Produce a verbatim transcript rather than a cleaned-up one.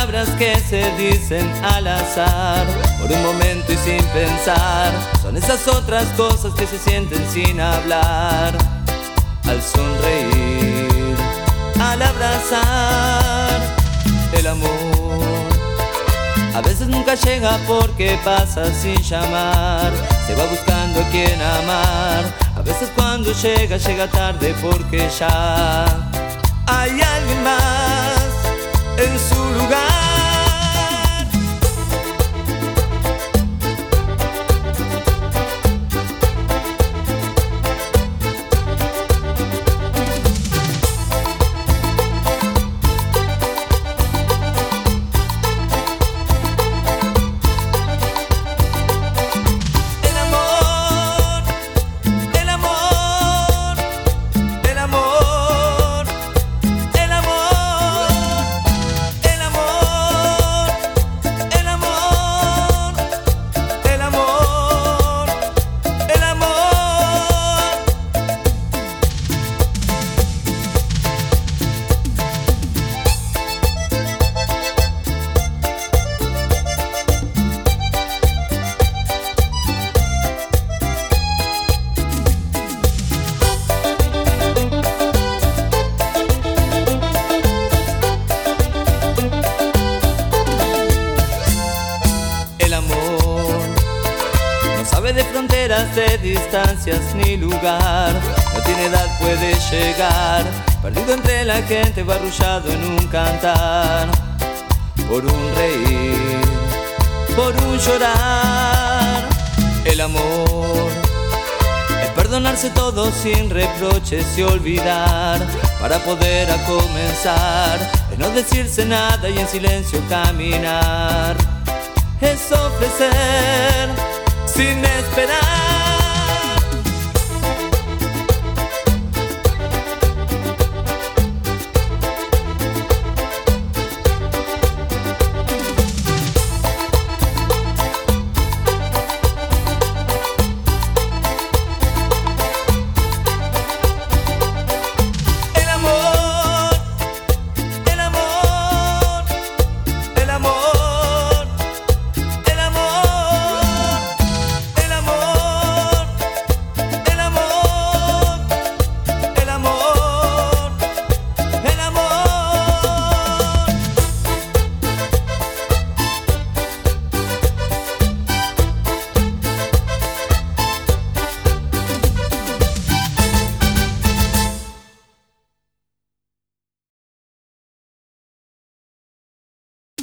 palabras que se dicen al azar, por un momento y sin pensar. Son esas otras cosas que se sienten sin hablar. Al sonreír, al abrazar, el amor a veces nunca llega porque pasa sin llamar. Se va buscando a quien amar. A veces cuando llega, llega tarde porque ya hay alguien más en su lugar. De fronteras, de distancias ni lugar, no tiene edad, puede llegar, perdido entre la gente, arrullado en un cantar, por un reír, por un llorar. El amor es perdonarse todo sin reproches y olvidar, para poder a comenzar, es no decirse nada y en silencio caminar, es ofrecer sin esperar.